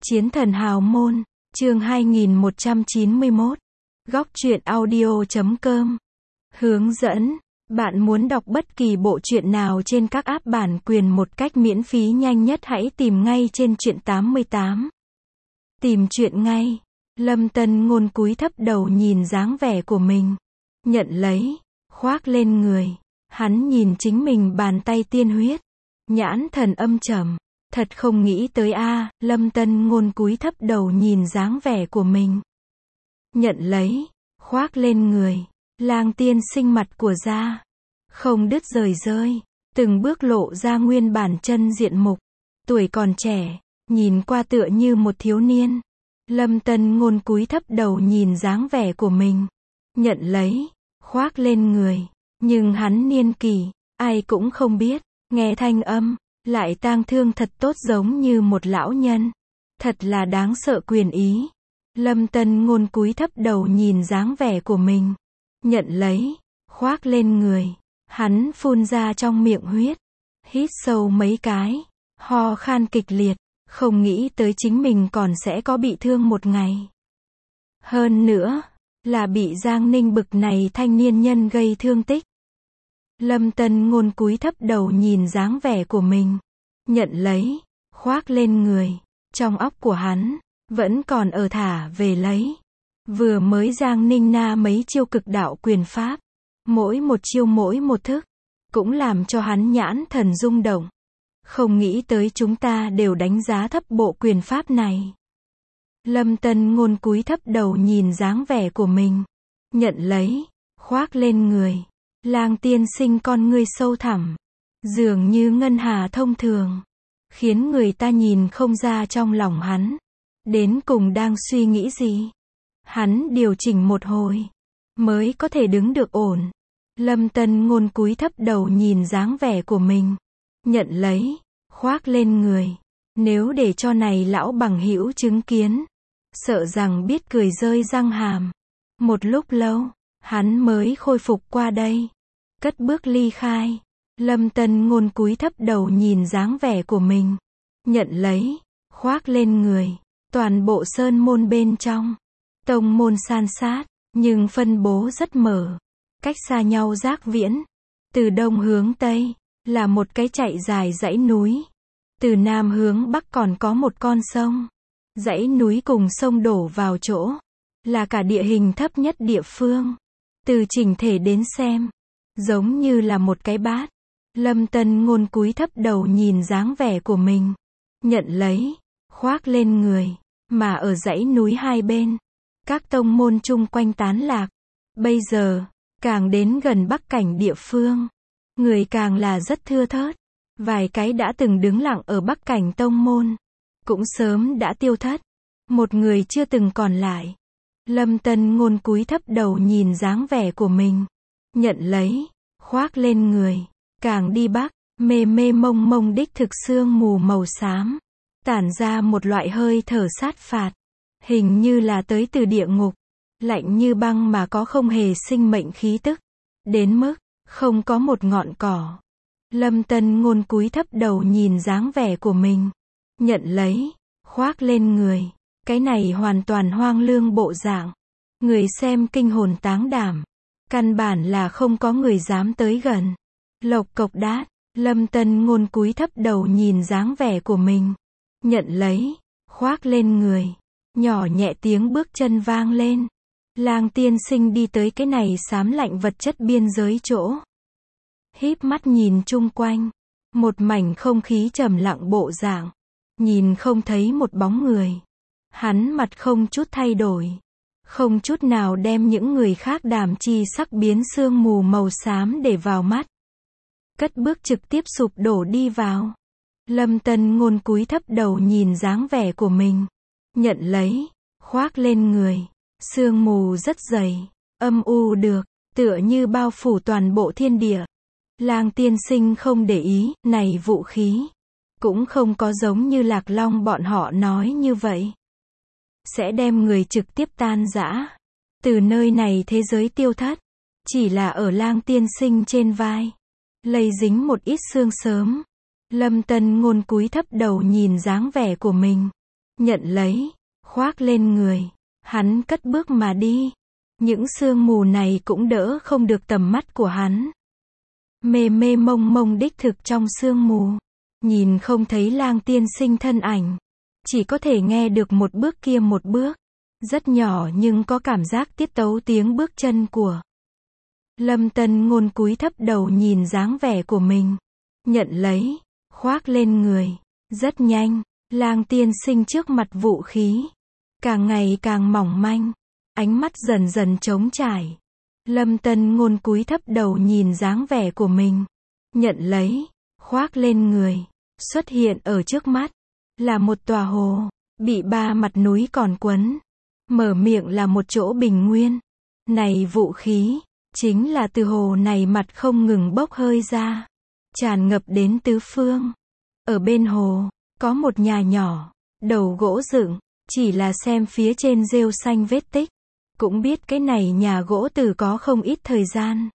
Chiến thần hào môn, chương 2191. Góc truyện audio.com. Hướng dẫn. Bạn muốn đọc bất kỳ bộ truyện nào trên các app bản quyền một cách miễn phí nhanh nhất hãy tìm ngay trên truyện 88. Tìm truyện ngay. Lâm Tân Ngôn cúi thấp đầu nhìn dáng vẻ của mình. Nhận lấy, khoác lên người. Hắn nhìn chính mình bàn tay tiên huyết. Nhãn thần âm trầm. Thật không nghĩ tới a. Lâm Tân Ngôn cúi thấp đầu nhìn dáng vẻ của mình. Nhận lấy, khoác lên người. Lang tiên sinh mặt của da. Không đứt rời rơi. Từng bước lộ ra nguyên bản chân diện mục. Tuổi còn trẻ, nhìn qua tựa như một thiếu niên. Lâm Tân Ngôn cúi thấp đầu nhìn dáng vẻ của mình. Nhận lấy, khoác lên người. Nhưng hắn niên kỷ, ai cũng không biết. Nghe thanh âm, lại tang thương thật tốt giống như một lão nhân. Thật là đáng sợ quyền ý. Lâm Tân Ngôn cúi thấp đầu nhìn dáng vẻ của mình. Nhận lấy, khoác lên người. Hắn phun ra trong miệng huyết. Hít sâu mấy cái. Ho khan kịch liệt. Không nghĩ tới chính mình còn sẽ có bị thương một ngày. Hơn nữa, là bị Giang Ninh bực này thanh niên nhân gây thương tích. Lâm Tân Ngôn cúi thấp đầu nhìn dáng vẻ của mình. Nhận lấy, khoác lên người. Trong óc của hắn, vẫn còn ở thả về lấy. Vừa mới Giang Ninh na mấy chiêu cực đạo quyền pháp. Mỗi một chiêu mỗi một thức. Cũng làm cho hắn nhãn thần rung động. Không nghĩ tới chúng ta đều đánh giá thấp bộ quyền pháp này. Lâm Tân Ngôn cúi thấp đầu nhìn dáng vẻ của mình. Nhận lấy, khoác lên người. Lang tiên sinh con ngươi sâu thẳm. Dường như ngân hà thông thường. Khiến người ta nhìn không ra trong lòng hắn. Đến cùng đang suy nghĩ gì. Hắn điều chỉnh một hồi. Mới có thể đứng được ổn. Lâm Tân Ngôn cúi thấp đầu nhìn dáng vẻ của mình. Nhận lấy, khoác lên người. Nếu để cho này lão bằng hữu chứng kiến. Sợ rằng biết cười rơi răng hàm. Một lúc lâu, hắn mới khôi phục qua đây. Cất bước ly khai. Lâm Tân Ngôn cúi thấp đầu nhìn dáng vẻ của mình. Nhận lấy, khoác lên người. Toàn bộ sơn môn bên trong. Tông môn san sát, nhưng phân bố rất mở. Cách xa nhau rác viễn. Từ đông hướng tây, là một cái chạy dài dãy núi. Từ nam hướng bắc còn có một con sông. Dãy núi cùng sông đổ vào chỗ. Là cả địa hình thấp nhất địa phương. Từ chỉnh thể đến xem. Giống như là một cái bát. Lâm Tân Ngôn cúi thấp đầu nhìn dáng vẻ của mình. Nhận lấy, khoác lên người. Mà ở dãy núi hai bên. Các tông môn chung quanh tán lạc. Bây giờ, càng đến gần bắc cảnh địa phương. Người càng là rất thưa thớt. Vài cái đã từng đứng lặng ở bắc cảnh tông môn. Cũng sớm đã tiêu thất. Một người chưa từng còn lại. Lâm Tân Ngôn cúi thấp đầu nhìn dáng vẻ của mình. Nhận lấy, khoác lên người. Càng đi bắc, mê mê mông mông đích thực sương mù màu xám. Tản ra một loại hơi thở sát phạt. Hình như là tới từ địa ngục. Lạnh như băng mà có không hề sinh mệnh khí tức. Đến mức, không có một ngọn cỏ. Lâm Tân Ngôn cúi thấp đầu nhìn dáng vẻ của mình. Nhận lấy, khoác lên người. Cái này hoàn toàn hoang lương bộ dạng. Người xem kinh hồn táng đảm. Căn bản là không có người dám tới gần. Lộc cộc đát, Lâm Tân Ngôn cúi thấp đầu nhìn dáng vẻ của mình. Nhận lấy, khoác lên người. Nhỏ nhẹ tiếng bước chân vang lên. Lang tiên sinh đi tới cái này xám lạnh vật chất biên giới chỗ. Híp mắt nhìn chung quanh. Một mảnh không khí trầm lặng bộ dạng. Nhìn không thấy một bóng người. Hắn mặt không chút thay đổi. Không chút nào đem những người khác đảm chi sắc biến sương mù màu xám để vào mắt. Cất bước trực tiếp sụp đổ đi vào. Lâm Tân Ngôn cúi thấp đầu nhìn dáng vẻ của mình. Nhận lấy, khoác lên người. Sương mù rất dày, âm u được, tựa như bao phủ toàn bộ thiên địa. Lang tiên sinh không để ý, này vũ khí. Cũng không có giống như Lạc Long bọn họ nói như vậy. Sẽ đem người trực tiếp tan rã. Từ nơi này thế giới tiêu thất. Chỉ là ở Lang tiên sinh trên vai. Lây dính một ít xương sớm. Lâm Tân Ngôn cúi thấp đầu nhìn dáng vẻ của mình. nhận lấy, khoác lên người. Hắn cất bước mà đi. Những sương mù này cũng đỡ không được tầm mắt của hắn. Mê mê mông mông đích thực trong sương mù. Nhìn không thấy Lang tiên sinh thân ảnh. Chỉ có thể nghe được một bước kia một bước. Rất nhỏ nhưng có cảm giác tiết tấu tiếng bước chân của Lâm Tân Ngôn cúi thấp đầu nhìn dáng vẻ của mình. Nhận lấy, khoác lên người. Rất nhanh, Lang tiên sinh trước mặt vũ khí. Càng ngày càng mỏng manh. Ánh mắt dần dần trống trải. Lâm Tân Ngôn cúi thấp đầu nhìn dáng vẻ của mình. Nhận lấy, khoác lên người. Xuất hiện ở trước mắt. Là một tòa hồ. Bị ba mặt núi còn quấn. Mở miệng là một chỗ bình nguyên. Này vũ khí. Chính là từ hồ này mặt không ngừng bốc hơi ra. Tràn ngập đến tứ phương. Ở bên hồ, có một nhà nhỏ. Đầu gỗ dựng. Chỉ là xem phía trên rêu xanh vết tích. Cũng biết cái này nhà gỗ từ có không ít thời gian.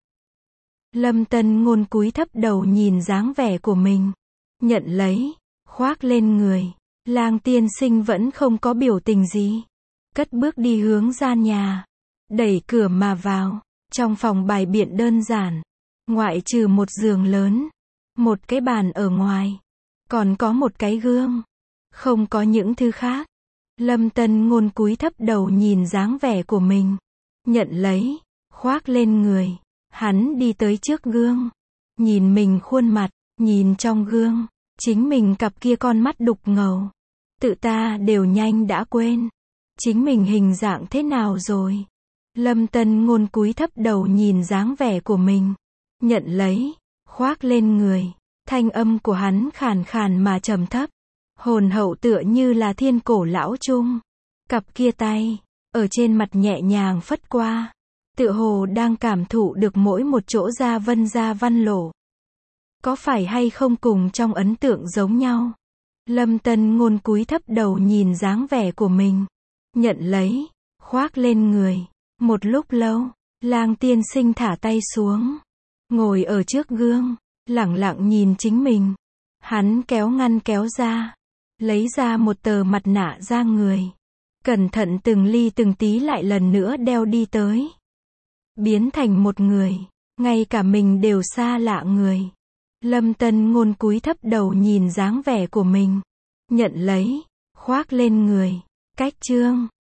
Lâm Tân Ngôn cúi thấp đầu nhìn dáng vẻ của mình. Nhận lấy, khoác lên người. Lang tiên sinh vẫn không có biểu tình gì. Cất bước đi hướng gian nhà. Đẩy cửa mà vào. Trong phòng bày biện đơn giản. Ngoại trừ một giường lớn. Một cái bàn ở ngoài. Còn có một cái gương. Không có những thứ khác. Lâm Tân Ngôn cúi thấp đầu nhìn dáng vẻ của mình. Nhận lấy, khoác lên người. Hắn đi tới trước gương. Nhìn mình khuôn mặt, nhìn trong gương. Chính mình cặp kia con mắt đục ngầu. Tự ta đều nhanh đã quên. Chính mình hình dạng thế nào rồi. Lâm Tân Ngôn cúi thấp đầu nhìn dáng vẻ của mình. Nhận lấy, khoác lên người. Thanh âm của hắn khàn khàn mà trầm thấp. Hồn hậu tựa như là thiên cổ lão trung. Cặp kia tay, ở trên mặt nhẹ nhàng phất qua. Tựa hồ đang cảm thụ được mỗi một chỗ da văn lộ. Có phải hay không cùng trong ấn tượng giống nhau? Lâm Tân Ngôn cúi thấp đầu nhìn dáng vẻ của mình. Nhận lấy, khoác lên người. Một lúc lâu, Lang tiên sinh thả tay xuống. Ngồi ở trước gương, lẳng lặng nhìn chính mình. Hắn kéo ngăn kéo ra. Lấy ra một tờ mặt nạ da người. Cẩn thận từng ly từng tí lại lần nữa đeo đi tới. Biến thành một người. Ngay cả mình đều xa lạ người. Lâm Tân Ngôn cúi thấp đầu nhìn dáng vẻ của mình. Nhận lấy, khoác lên người. Cách chương